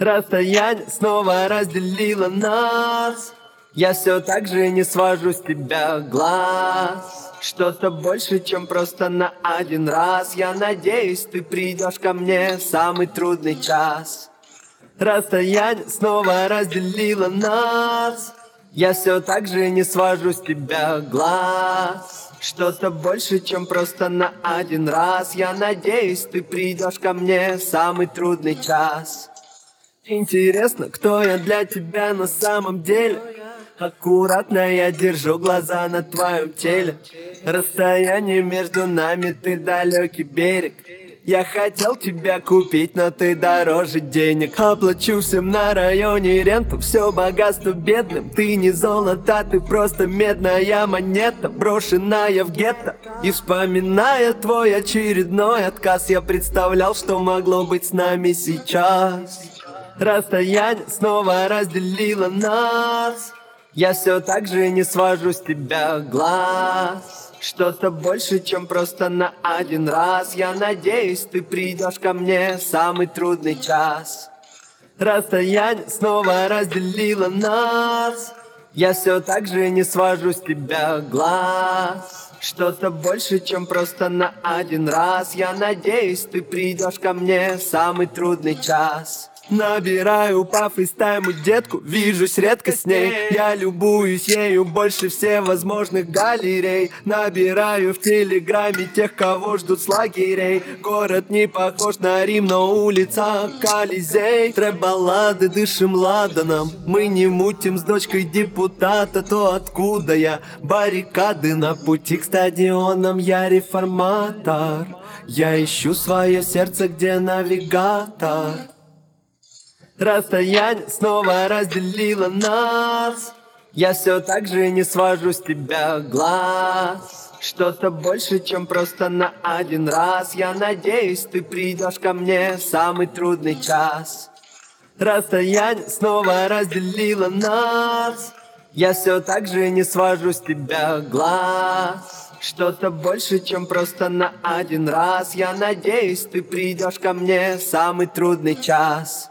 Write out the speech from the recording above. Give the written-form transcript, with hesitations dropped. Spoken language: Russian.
Расстояние снова разделило нас. Я все так же не свожу с тебя глаз. Что-то больше, чем просто на один раз. Я надеюсь, ты придешь ко мне в самый трудный час. Расстояние снова разделило нас. Я все так же не свожу с тебя глаз. Что-то больше, чем просто на один раз. Я надеюсь, ты придешь ко мне в самый трудный час. Интересно, кто я для тебя на самом деле? Аккуратно я держу глаза на твоем теле. Расстояние между нами, ты далекий берег. Я хотел тебя купить, но ты дороже денег. Оплачу всем на районе ренту, все богатство бедным. Ты не золото, ты просто медная монета, брошенная в гетто. И вспоминая твой очередной отказ, я представлял, что могло быть с нами сейчас. Расстояние снова разделило нас. Я все так же не свожу с тебя глаз. Что-то больше, чем просто на один раз. Я надеюсь, ты придешь ко мне в самый трудный час. Расстояние снова разделило нас. Я все так же не свожу с тебя глаз. Что-то больше, чем просто на один раз. Я надеюсь, ты придешь ко мне в самый трудный час. Набираю по фейстайму детку, вижусь редко с ней. Я любуюсь ею больше всевозможных галерей. Набираю в телеграме тех, кого ждут с лагерей. Город не похож на Рим, но улица Колизей. Трэп-баллады, дышим ладаном. Мы не мутим с дочкой депутата. То откуда я? Баррикады на пути к стадионам. Я реформатор. Я ищу свое сердце, где навигатор. Расстояние снова разделило нас. Я все так же не свожу с тебя глаз. Что-то больше, чем просто на один раз. Я надеюсь, ты придешь ко мне в самый трудный час. Расстояние снова разделило нас. Я все так же не свожу с тебя глаз. Что-то больше, чем просто на один раз. Я надеюсь, ты придешь ко мне в самый трудный час.